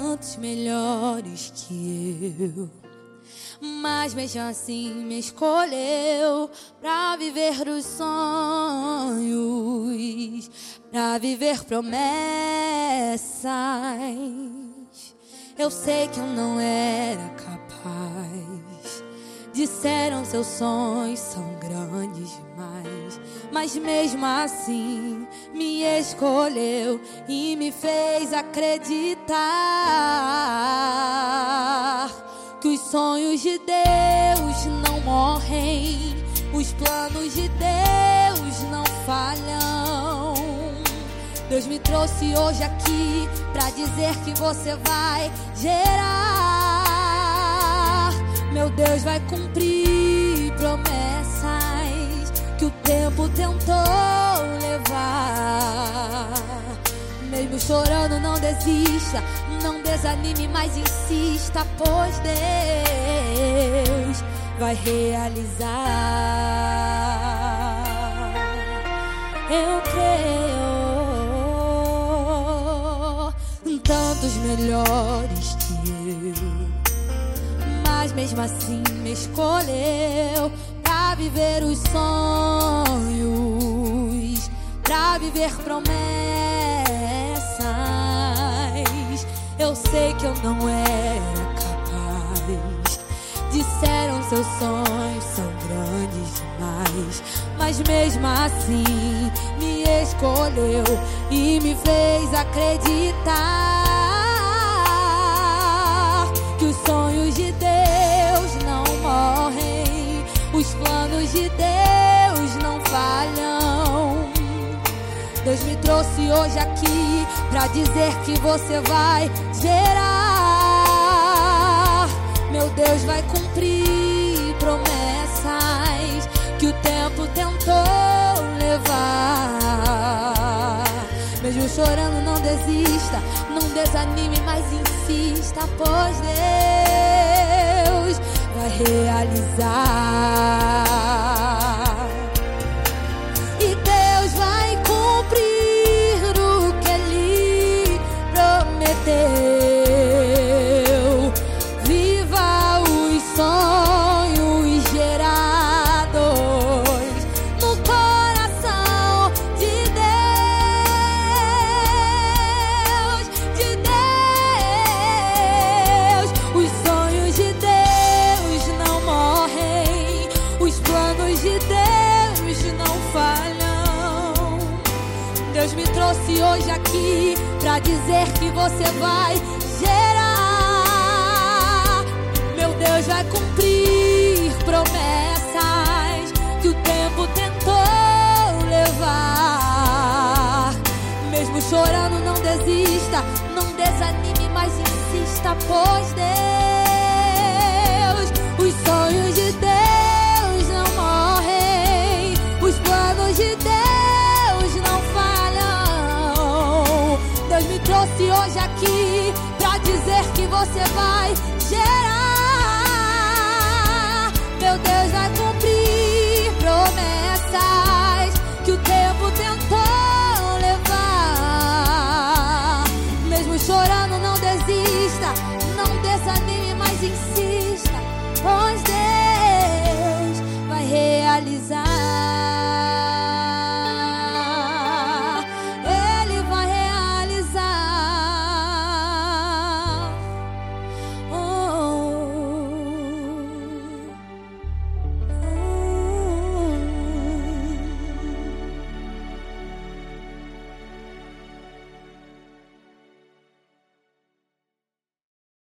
tantos melhores que eu, mas mesmo assim me escolheu pra viver os sonhos, pra viver promessas. Eu sei que eu não era capaz. Disseram seus sonhos são grandes demais, mas mesmo assim me escolheu e me fez acreditar que os sonhos de Deus não morrem, os planos de Deus não falham. Deus me trouxe hoje aqui pra dizer que você vai gerar. Meu Deus vai cumprir promessas que o tempo tentou levar. Mesmo chorando, não desista, não desanime, mas insista, pois Deus vai realizar. Eu creio. Tantos melhores que eu, mas mesmo assim me escolheu pra viver os sonhos, pra viver promessas. Eu sei que eu não era capaz. Disseram seus sonhos são grandes demais, mas mesmo assim me escolheu e me fez acreditar que os sonhos de Deus não morrem, os planos de Deus não falham. Deus me trouxe hoje aqui pra dizer que você vai gerar. Meu Deus vai cumprir promessas que o tempo tentou levar. Mesmo chorando, não desista, não desanime, mas insista, pois Deus vai realizar. E Deus vai cumprir o que Ele prometeu. Viva os sonhos gerados no coração de Deus, de Deus. Os sonhos de Deus não morrem, os planos de Deus não falham. Deus me trouxe hoje aqui pra dizer que você vai gerar. Meu Deus vai cumprir promessas que o tempo tentou levar. Mesmo chorando, não desista, não desanime, mas insista, pois Deus, os sonhos de Deus não morrem, os planos de Deus não falham. Deus me trouxe hoje aqui pra dizer que você vai gerar. Meu Deus vai cumprir promessas que o tempo tentou levar. Mesmo chorando, não desista, não desanime, mas insista, pois Deus